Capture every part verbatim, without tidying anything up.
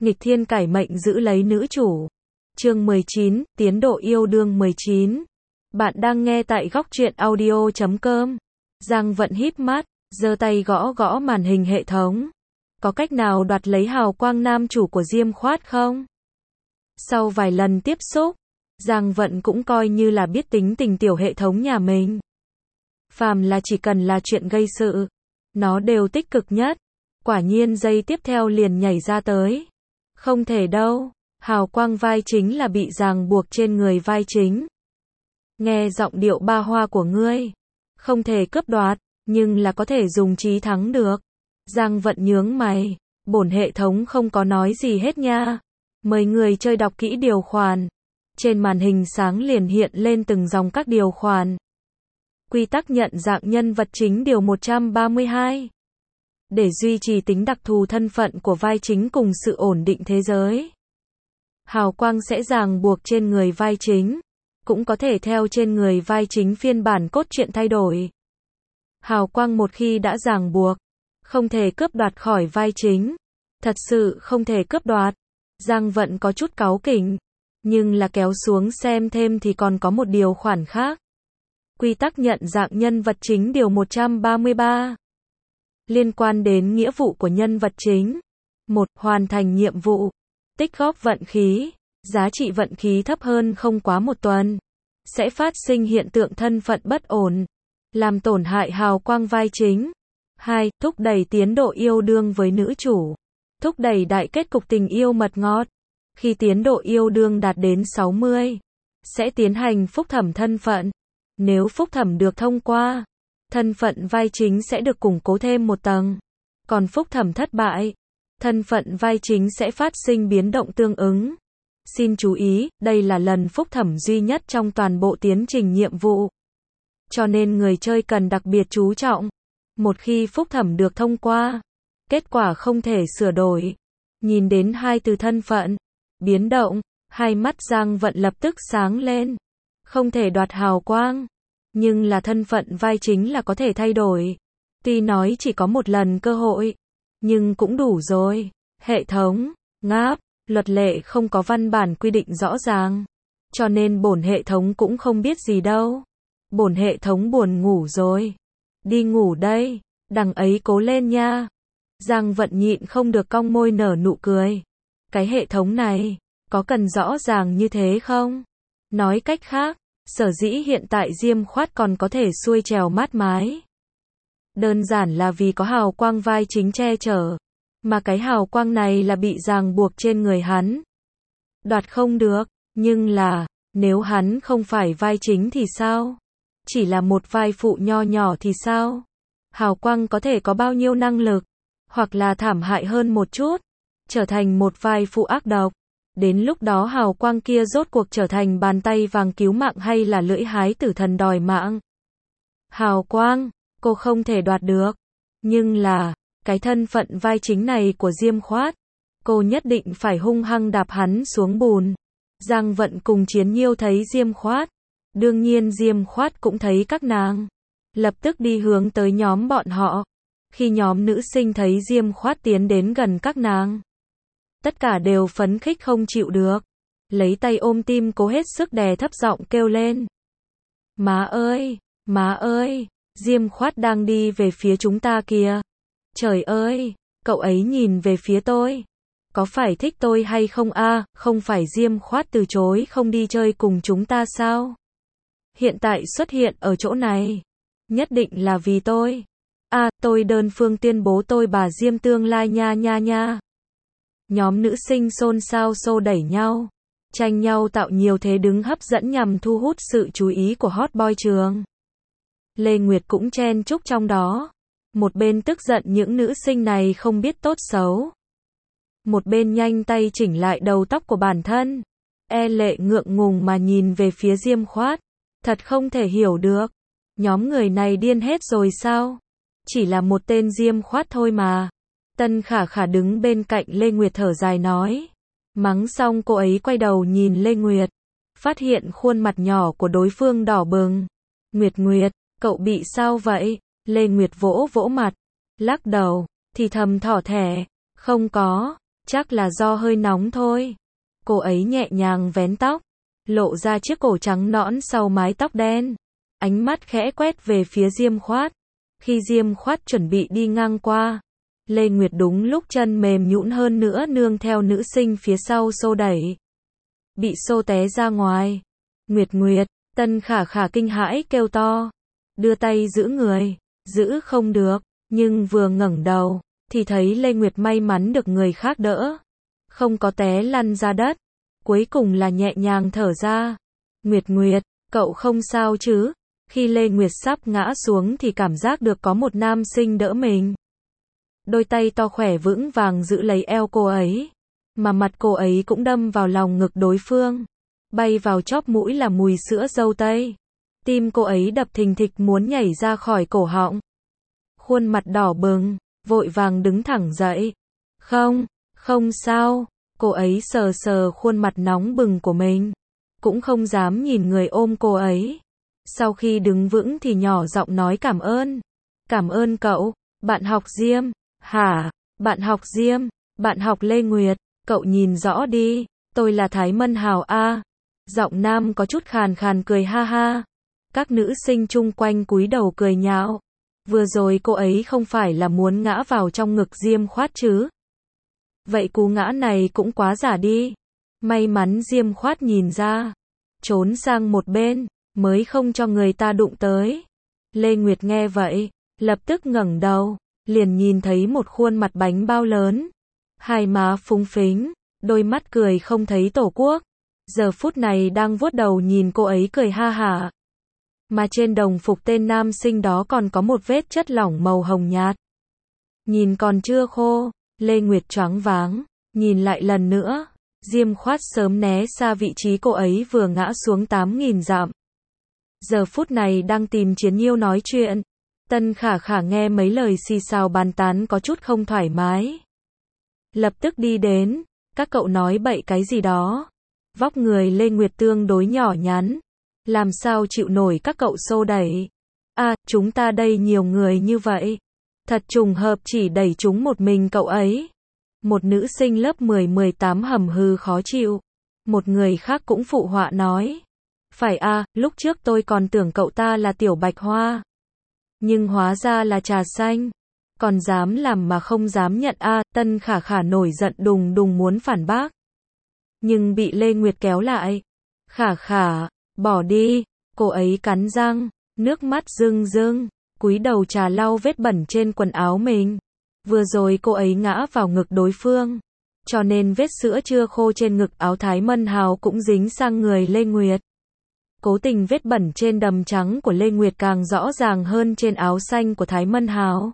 nghịch thiên cải mệnh giữ lấy nữ chủ. Chương mười chín, tiến độ yêu đương mười chín. Bạn đang nghe tại góc truyện audio chấm com. Giang Vận híp mắt, giơ tay gõ gõ màn hình hệ thống. Có cách nào đoạt lấy hào quang nam chủ của Diêm Khoát không? Sau vài lần tiếp xúc, Giang Vận cũng coi như là biết tính tình tiểu hệ thống nhà mình. Phàm là chỉ cần là chuyện gây sự, nó đều tích cực nhất. Quả nhiên giây tiếp theo liền nhảy ra tới. Không thể đâu, hào quang vai chính là bị ràng buộc trên người vai chính. Nghe giọng điệu ba hoa của ngươi, không thể cướp đoạt, nhưng là có thể dùng trí thắng được. Giang Vận nhướng mày, bổn hệ thống không có nói gì hết nha. Mời người chơi đọc kỹ điều khoản. Trên màn hình sáng liền hiện lên từng dòng các điều khoản. Quy tắc nhận dạng nhân vật chính điều một trăm ba mươi hai. Để duy trì tính đặc thù thân phận của vai chính cùng sự ổn định thế giới, hào quang sẽ ràng buộc trên người vai chính, cũng có thể theo trên người vai chính phiên bản cốt truyện thay đổi. Hào quang một khi đã ràng buộc, không thể cướp đoạt khỏi vai chính. Thật sự không thể cướp đoạt. Giang Vận có chút cáu kỉnh, nhưng là kéo xuống xem thêm thì còn có một điều khoản khác. Quy tắc nhận dạng nhân vật chính điều một trăm ba mươi ba. Liên quan đến nghĩa vụ của nhân vật chính. một. Hoàn thành nhiệm vụ. Tích góp vận khí. Giá trị vận khí thấp hơn không quá một tuần, sẽ phát sinh hiện tượng thân phận bất ổn, làm tổn hại hào quang vai chính. hai. Thúc đẩy tiến độ yêu đương với nữ chủ. Thúc đẩy đại kết cục tình yêu mật ngọt. Khi tiến độ yêu đương đạt đến sáu mươi, sẽ tiến hành phúc thẩm thân phận. Nếu phúc thẩm được thông qua, thân phận vai chính sẽ được củng cố thêm một tầng. Còn phúc thẩm thất bại, thân phận vai chính sẽ phát sinh biến động tương ứng. Xin chú ý, đây là lần phúc thẩm duy nhất trong toàn bộ tiến trình nhiệm vụ. Cho nên người chơi cần đặc biệt chú trọng. Một khi phúc thẩm được thông qua, kết quả không thể sửa đổi. Nhìn đến hai từ thân phận, biến động, hai mắt Giang Vận lập tức sáng lên. Không thể đoạt hào quang, nhưng là thân phận vai chính là có thể thay đổi. Tuy nói chỉ có một lần cơ hội, nhưng cũng đủ rồi. Hệ thống, ngáp, luật lệ không có văn bản quy định rõ ràng, cho nên bổn hệ thống cũng không biết gì đâu. Bổn hệ thống buồn ngủ rồi. Đi ngủ đây, đằng ấy cố lên nha. Giang Vận nhịn không được cong môi nở nụ cười. Cái hệ thống này, có cần rõ ràng như thế không? Nói cách khác, sở dĩ hiện tại Diêm Khoát còn có thể xuôi trèo mát mái, đơn giản là vì có hào quang vai chính che chở. Mà cái hào quang này là bị ràng buộc trên người hắn. Đoạt không được, nhưng là, nếu hắn không phải vai chính thì sao? Chỉ là một vai phụ nho nhỏ thì sao? Hào quang có thể có bao nhiêu năng lực, hoặc là thảm hại hơn một chút, trở thành một vai phụ ác độc. Đến lúc đó hào quang kia rốt cuộc trở thành bàn tay vàng cứu mạng hay là lưỡi hái tử thần đòi mạng. Hào quang, cô không thể đoạt được. Nhưng là, cái thân phận vai chính này của Diêm Khoát, cô nhất định phải hung hăng đạp hắn xuống bùn. Giang Vận cùng Chiến Nhiêu thấy Diêm Khoát, đương nhiên Diêm Khoát cũng thấy các nàng, lập tức đi hướng tới nhóm bọn họ. Khi nhóm nữ sinh thấy Diêm Khoát tiến đến gần các nàng, tất cả đều phấn khích không chịu được, lấy tay ôm tim cố hết sức đè thấp giọng kêu lên. Má ơi, má ơi, Diêm Khoát đang đi về phía chúng ta kìa. Trời ơi, cậu ấy nhìn về phía tôi. Có phải thích tôi hay không a? À, không phải Diêm Khoát từ chối không đi chơi cùng chúng ta sao? Hiện tại xuất hiện ở chỗ này, nhất định là vì tôi. A, à, tôi đơn phương tuyên bố tôi bà Diêm tương lai nha nha nha. Nhóm nữ sinh xôn xao xô đẩy nhau, tranh nhau tạo nhiều thế đứng hấp dẫn nhằm thu hút sự chú ý của hot boy trường. Lê Nguyệt cũng chen chúc trong đó. Một bên tức giận những nữ sinh này không biết tốt xấu, một bên nhanh tay chỉnh lại đầu tóc của bản thân. E lệ ngượng ngùng mà nhìn về phía Diêm Khoát. Thật không thể hiểu được. Nhóm người này điên hết rồi sao? Chỉ là một tên Diêm Khoát thôi mà. Tân Khả Khả đứng bên cạnh Lê Nguyệt thở dài nói. Mắng xong cô ấy quay đầu nhìn Lê Nguyệt, phát hiện khuôn mặt nhỏ của đối phương đỏ bừng. Nguyệt Nguyệt, cậu bị sao vậy? Lê Nguyệt vỗ vỗ mặt, lắc đầu, thì thầm thỏ thẻ. Không có, Chắc là do hơi nóng thôi. Cô ấy nhẹ nhàng vén tóc, lộ ra chiếc cổ trắng nõn sau mái tóc đen. Ánh mắt khẽ quét về phía Diêm Khoát. Khi Diêm Khoát chuẩn bị đi ngang qua, Lê Nguyệt đúng lúc chân mềm nhũn hơn nữa nương theo nữ sinh phía sau xô đẩy. Bị xô té ra ngoài. Nguyệt Nguyệt, Tân Khả Khả kinh hãi kêu to. Đưa tay giữ người, giữ không được, nhưng vừa ngẩng đầu, thì thấy Lê Nguyệt may mắn được người khác đỡ. Không có té lăn ra đất. Cuối cùng là nhẹ nhàng thở ra. Nguyệt Nguyệt, cậu không sao chứ? Khi Lê Nguyệt sắp ngã xuống thì cảm giác được có một nam sinh đỡ mình. Đôi tay to khỏe vững vàng giữ lấy eo cô ấy. Mà mặt cô ấy cũng đâm vào lòng ngực đối phương. Bay vào chóp mũi là mùi sữa dâu tây. Tim cô ấy đập thình thịch muốn nhảy ra khỏi cổ họng. Khuôn mặt đỏ bừng, vội vàng đứng thẳng dậy. Không, không sao. Cô ấy sờ sờ khuôn mặt nóng bừng của mình. Cũng không dám nhìn người ôm cô ấy. Sau khi đứng vững thì nhỏ giọng nói cảm ơn. Cảm ơn cậu, bạn học Diêm. Hả, bạn học Diêm, bạn học Lê Nguyệt. Cậu nhìn rõ đi, tôi là Thái Mân Hào a. Giọng nam có chút khàn khàn cười ha ha. Các nữ sinh chung quanh cúi đầu cười nhạo. Vừa rồi cô ấy không phải là muốn ngã vào trong ngực Diêm Khoát chứ? Vậy cú ngã này cũng quá giả đi. May mắn Diêm Khoát nhìn ra, trốn sang một bên, mới không cho người ta đụng tới. Lê Nguyệt nghe vậy, lập tức ngẩng đầu, liền nhìn thấy một khuôn mặt bánh bao lớn. Hai má phúng phính, đôi mắt cười không thấy tổ quốc. Giờ phút này đang vuốt đầu nhìn cô ấy cười ha hả. Mà trên đồng phục tên nam sinh đó còn có một vết chất lỏng màu hồng nhạt. Nhìn còn chưa khô, Lê Nguyệt choáng váng, nhìn lại lần nữa. Diêm Khoát sớm né xa vị trí cô ấy vừa ngã xuống tám nghìn dặm. Giờ phút này đang tìm Chiến Nhiêu nói chuyện. Tân Khả Khả nghe mấy lời xì xào bàn tán có chút không thoải mái. Lập tức đi đến, các cậu nói bậy cái gì đó. Vóc người Lê Nguyệt tương đối nhỏ nhắn. Làm sao chịu nổi các cậu xô đẩy. À, chúng ta đây nhiều người như vậy. Thật trùng hợp chỉ đẩy chúng một mình cậu ấy. Một nữ sinh lớp mười mười tám hầm hừ khó chịu. Một người khác cũng phụ họa nói. Phải à, lúc trước tôi còn tưởng cậu ta là Tiểu Bạch Hoa. Nhưng hóa ra là trà xanh. Còn dám làm mà không dám nhận a. À, Tân Khả Khả nổi giận đùng đùng muốn phản bác. Nhưng bị Lê Nguyệt kéo lại. Khả Khả, bỏ đi. Cô ấy cắn răng, nước mắt rưng rưng, cúi đầu trà lau vết bẩn trên quần áo mình. Vừa rồi cô ấy ngã vào ngực đối phương, cho nên vết sữa chưa khô trên ngực áo Thái Mân Hào cũng dính sang người Lê Nguyệt. Cố tình vết bẩn trên đầm trắng của Lê Nguyệt càng rõ ràng hơn trên áo xanh của Thái Mân Hào.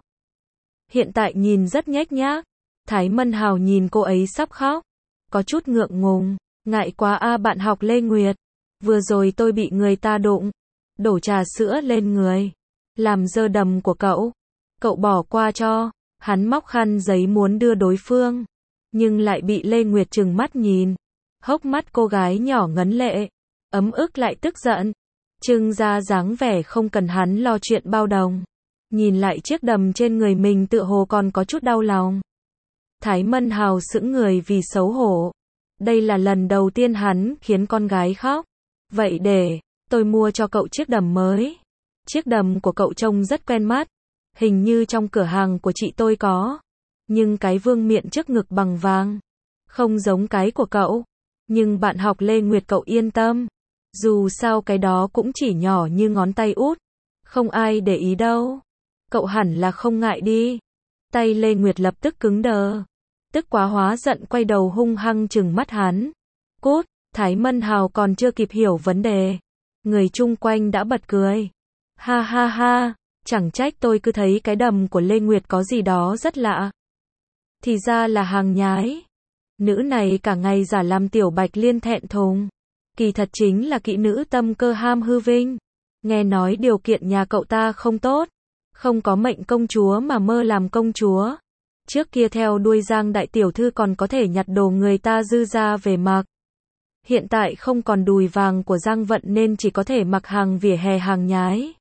Hiện tại nhìn rất nhếch nhác. Thái Mân Hào nhìn cô ấy sắp khóc, có chút ngượng ngùng, ngại quá a. À, bạn học Lê Nguyệt, vừa rồi tôi bị người ta đụng, đổ trà sữa lên người, làm dơ đầm của cậu. Cậu bỏ qua cho. Hắn móc khăn giấy muốn đưa đối phương, nhưng lại bị Lê Nguyệt trừng mắt nhìn. Hốc mắt cô gái nhỏ ngấn lệ, ấm ức lại tức giận, trưng ra dáng vẻ không cần hắn lo chuyện bao đồng. Nhìn lại chiếc đầm trên người mình tựa hồ còn có chút đau lòng. Thái Mân Hào sững người vì xấu hổ. Đây là lần đầu tiên hắn khiến con gái khóc. Vậy để tôi mua cho cậu chiếc đầm mới. Chiếc đầm của cậu trông rất quen mắt. Hình như trong cửa hàng của chị tôi có. Nhưng cái vương miện trước ngực bằng vàng. Không giống cái của cậu. Nhưng bạn học Lê Nguyệt cậu yên tâm. Dù sao cái đó cũng chỉ nhỏ như ngón tay út. Không ai để ý đâu. Cậu hẳn là không ngại đi. Tay Lê Nguyệt lập tức cứng đờ. Tức quá hóa giận quay đầu hung hăng trừng mắt hắn. Cút, Thái Mân Hào còn chưa kịp hiểu vấn đề. Người chung quanh đã bật cười. Ha ha ha. Chẳng trách tôi cứ thấy cái đầm của Lê Nguyệt có gì đó rất lạ. Thì ra là hàng nhái. Nữ này cả ngày giả làm Tiểu Bạch Liên thẹn thùng. Kỳ thật chính là kỹ nữ tâm cơ ham hư vinh. Nghe nói điều kiện nhà cậu ta không tốt. Không có mệnh công chúa mà mơ làm công chúa. Trước kia theo đuôi Giang đại tiểu thư còn có thể nhặt đồ người ta dư ra về mặc. Hiện tại không còn đùi vàng của Giang Vận nên chỉ có thể mặc hàng vỉa hè hàng nhái.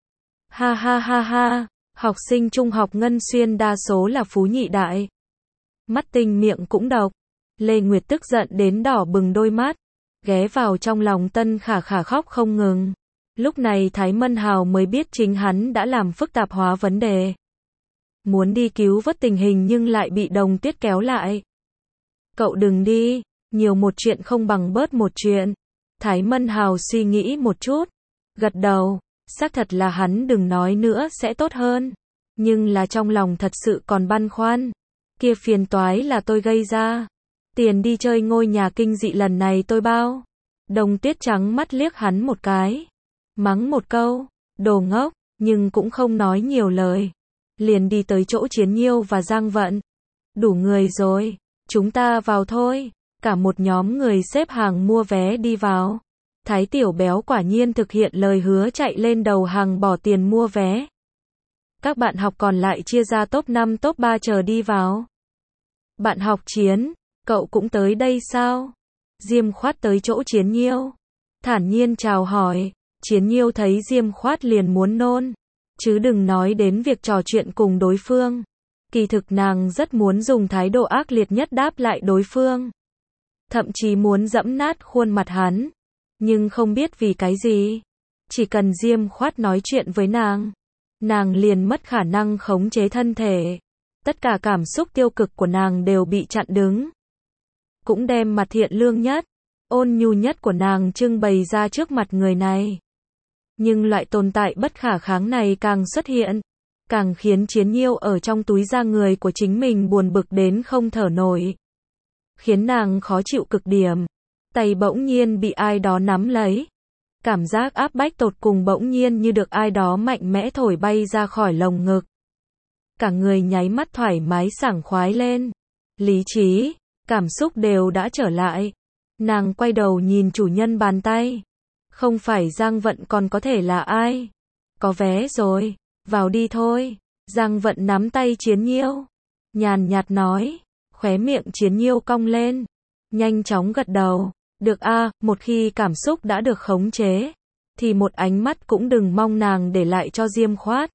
Ha ha ha ha, học sinh trung học Ngân Xuyên đa số là phú nhị đại. mắt tinh miệng cũng độc. Lê Nguyệt tức giận đến đỏ bừng đôi mắt, ghé vào trong lòng Tân Khả Khả khóc không ngừng. Lúc này Thái Mân Hào mới biết chính hắn đã làm phức tạp hóa vấn đề. Muốn đi cứu vớt tình hình nhưng lại bị Đồng Tuyết kéo lại. Cậu đừng đi, nhiều một chuyện không bằng bớt một chuyện. Thái Mân Hào suy nghĩ một chút, gật đầu, xác thật là hắn đừng nói nữa sẽ tốt hơn. Nhưng là trong lòng thật sự còn băn khoăn. Kia phiền toái là tôi gây ra. Tiền đi chơi ngôi nhà kinh dị lần này tôi bao. Đồng Tuyết trắng mắt liếc hắn một cái. Mắng một câu, đồ ngốc, nhưng cũng không nói nhiều lời. Liền đi tới chỗ Chiến Nhiêu và Giang Vận. Đủ người rồi, chúng ta vào thôi. Cả một nhóm người xếp hàng mua vé đi vào. Thái Tiểu Béo quả nhiên thực hiện lời hứa chạy lên đầu hàng bỏ tiền mua vé. Các bạn học còn lại chia ra top năm top ba chờ đi vào. Bạn học Chiến, cậu cũng tới đây sao? Diêm Khoát tới chỗ Chiến Nhiêu. Thản nhiên chào hỏi. Chiến Nhiêu thấy Diêm Khoát liền muốn nôn. Chứ đừng nói đến việc trò chuyện cùng đối phương. Kỳ thực nàng rất muốn dùng thái độ ác liệt nhất đáp lại đối phương. Thậm chí muốn giẫm nát khuôn mặt hắn. Nhưng không biết vì cái gì. Chỉ cần Diêm Khoát nói chuyện với nàng, nàng liền mất khả năng khống chế thân thể. Tất cả cảm xúc tiêu cực của nàng đều bị chặn đứng. Cũng đem mặt thiện lương nhất, ôn nhu nhất của nàng trưng bày ra trước mặt người này. Nhưng loại tồn tại bất khả kháng này càng xuất hiện, càng khiến Chiến Nhiêu ở trong túi da người của chính mình buồn bực đến không thở nổi. Khiến nàng khó chịu cực điểm. Tay bỗng nhiên bị ai đó nắm lấy. Cảm giác áp bách tột cùng bỗng nhiên như được ai đó mạnh mẽ thổi bay ra khỏi lồng ngực. Cả người nháy mắt thoải mái sảng khoái lên. Lý trí, cảm xúc đều đã trở lại. Nàng quay đầu nhìn chủ nhân bàn tay. Không phải Giang Vận còn có thể là ai? Có vé rồi, vào đi thôi. Giang Vận nắm tay Chiến Nhiêu, nhàn nhạt nói. Khóe miệng Chiến Nhiêu cong lên, nhanh chóng gật đầu. Được a, một khi cảm xúc đã được khống chế, thì một ánh mắt cũng đừng mong nàng để lại cho Diêm Khoát.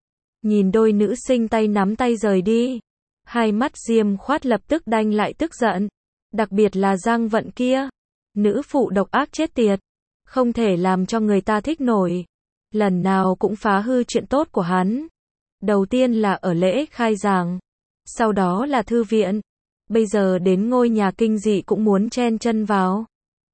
Nhìn đôi nữ sinh tay nắm tay rời đi, hai mắt Diêm Khoát lập tức đanh lại tức giận. Đặc biệt là Giang Vận kia, nữ phụ độc ác chết tiệt, không thể làm cho người ta thích nổi. Lần nào cũng phá hư chuyện tốt của hắn. Đầu tiên là ở lễ khai giảng, sau đó là thư viện, bây giờ đến ngôi nhà kinh dị cũng muốn chen chân vào.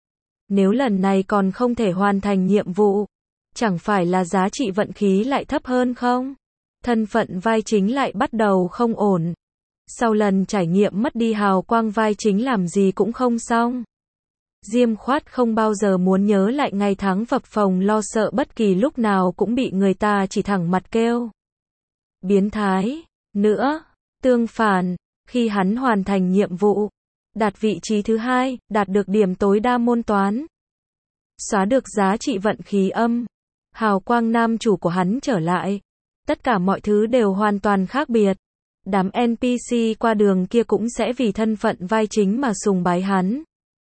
Nếu lần này còn không thể hoàn thành nhiệm vụ, chẳng phải là giá trị vận khí lại thấp hơn không? Thân phận vai chính lại bắt đầu không ổn. Sau lần trải nghiệm mất đi hào quang vai chính làm gì cũng không xong. Diêm Khoát không bao giờ muốn nhớ lại ngày tháng phập phồng lo sợ bất kỳ lúc nào cũng bị người ta chỉ thẳng mặt kêu biến thái. Nữa, tương phản, khi hắn hoàn thành nhiệm vụ, đạt vị trí thứ hai, đạt được điểm tối đa môn toán, xóa được giá trị vận khí âm, hào quang nam chủ của hắn trở lại. Tất cả mọi thứ đều hoàn toàn khác biệt. Đám en pê xê qua đường kia cũng sẽ vì thân phận vai chính mà sùng bái hắn.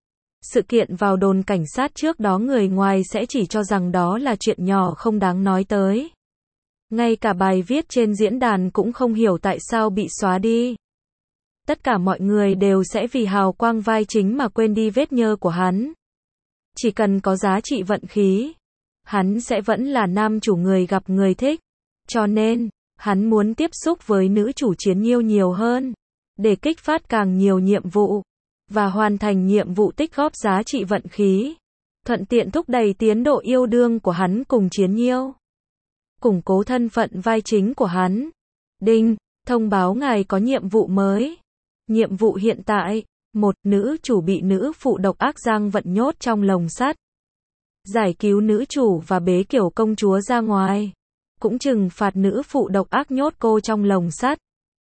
Sự kiện vào đồn cảnh sát trước đó người ngoài sẽ chỉ cho rằng đó là chuyện nhỏ không đáng nói tới. Ngay cả bài viết trên diễn đàn cũng không hiểu tại sao bị xóa đi. Tất cả mọi người đều sẽ vì hào quang vai chính mà quên đi vết nhơ của hắn. Chỉ cần có giá trị vận khí, hắn sẽ vẫn là nam chủ người gặp người thích. Cho nên, hắn muốn tiếp xúc với nữ chủ Chiến Nhiêu nhiều hơn, để kích phát càng nhiều nhiệm vụ, và hoàn thành nhiệm vụ tích góp giá trị vận khí, thuận tiện thúc đẩy tiến độ yêu đương của hắn cùng Chiến Nhiêu. Củng cố thân phận vai chính của hắn. Đinh, thông báo ngài có nhiệm vụ mới. Nhiệm vụ hiện tại, một, nữ chủ bị nữ phụ độc ác Giang Vận nhốt trong lồng sắt. Giải cứu nữ chủ và bế kiểu công chúa ra ngoài. Cũng trừng phạt nữ phụ độc ác nhốt cô trong lồng sắt.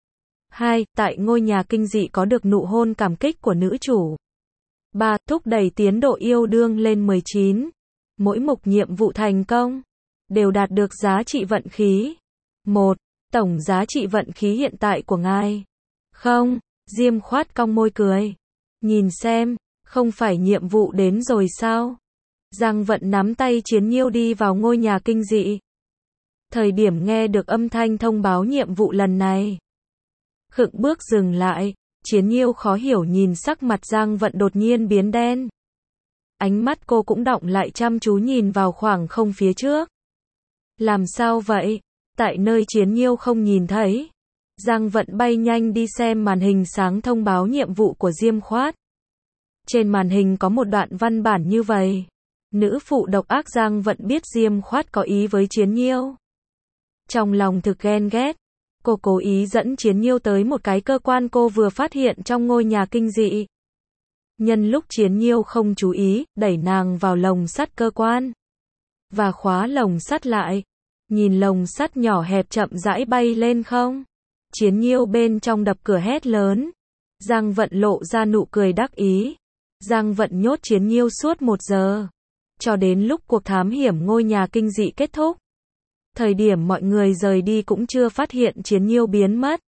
Hai, tại ngôi nhà kinh dị có được nụ hôn cảm kích của nữ chủ. Ba, thúc đẩy tiến độ yêu đương lên mười chín. Mỗi mục nhiệm vụ thành công đều đạt được giá trị vận khí. Một, tổng giá trị vận khí hiện tại của ngài. Không, Diêm Khoát cong môi cười. Nhìn xem, không phải nhiệm vụ đến rồi sao? Giang Vận nắm tay Chiến Nhiêu đi vào ngôi nhà kinh dị. Thời điểm nghe được âm thanh thông báo nhiệm vụ lần này, khựng bước dừng lại, Chiến Nhiêu khó hiểu nhìn sắc mặt Giang Vận đột nhiên biến đen. Ánh mắt cô cũng đọng lại chăm chú nhìn vào khoảng không phía trước. Làm sao vậy? Tại nơi Chiến Nhiêu không nhìn thấy. Giang Vận bay nhanh đi xem màn hình sáng thông báo nhiệm vụ của Diêm Khoát. Trên màn hình có một đoạn văn bản như vậy. Nữ phụ độc ác. Giang Vận biết Diêm Khoát có ý với Chiến Nhiêu. Trong lòng thực ghen ghét. Cô cố ý dẫn Chiến Nhiêu tới một cái cơ quan cô vừa phát hiện trong ngôi nhà kinh dị. Nhân lúc Chiến Nhiêu không chú ý, đẩy nàng vào lồng sắt cơ quan. Và khóa lồng sắt lại. Nhìn lồng sắt nhỏ hẹp chậm rãi bay lên không. Chiến Nhiêu bên trong đập cửa hét lớn. Giang Vận lộ ra nụ cười đắc ý. Giang Vận nhốt Chiến Nhiêu suốt một giờ. Cho đến lúc cuộc thám hiểm ngôi nhà kinh dị kết thúc. Thời điểm mọi người rời đi cũng chưa phát hiện Chiến Nhiêu biến mất.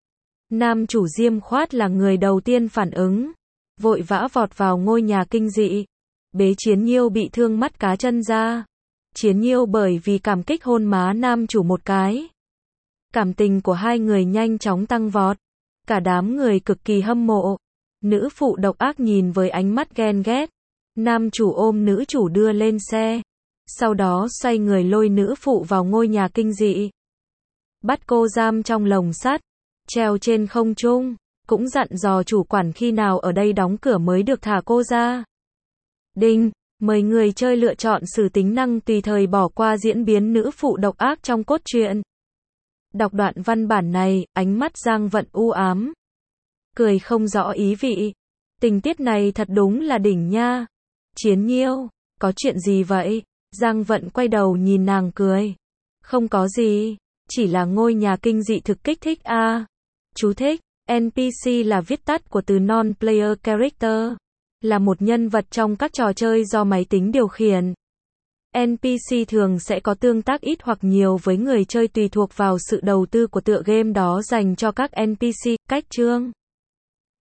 Nam chủ Diêm Khoát là người đầu tiên phản ứng. Vội vã vọt vào ngôi nhà kinh dị. Bế Chiến Nhiêu bị thương mắt cá chân ra. Chiến Nhiêu bởi vì cảm kích hôn má nam chủ một cái. Cảm tình của hai người nhanh chóng tăng vọt. Cả đám người cực kỳ hâm mộ. Nữ phụ độc ác nhìn với ánh mắt ghen ghét. Nam chủ ôm nữ chủ đưa lên xe. Sau đó xoay người lôi nữ phụ vào ngôi nhà kinh dị. Bắt cô giam trong lồng sắt. Treo trên không trung. Cũng dặn dò chủ quản khi nào ở đây đóng cửa mới được thả cô ra. Đinh, mời người chơi lựa chọn xử tính năng tùy thời bỏ qua diễn biến nữ phụ độc ác trong cốt truyện. Đọc đoạn văn bản này, ánh mắt Giang Vận u ám. Cười không rõ ý vị. Tình tiết này thật đúng là đỉnh nha. Chiến Nhiêu, có chuyện gì vậy? Giang Vận quay đầu nhìn nàng cười. Không có gì, chỉ là ngôi nhà kinh dị thực kích thích a. À. Chú thích, en pê xê là viết tắt của từ Non-Player Character, là một nhân vật trong các trò chơi do máy tính điều khiển. en pê xê thường sẽ có tương tác ít hoặc nhiều với người chơi tùy thuộc vào sự đầu tư của tựa game đó dành cho các en pê xê. Cách chương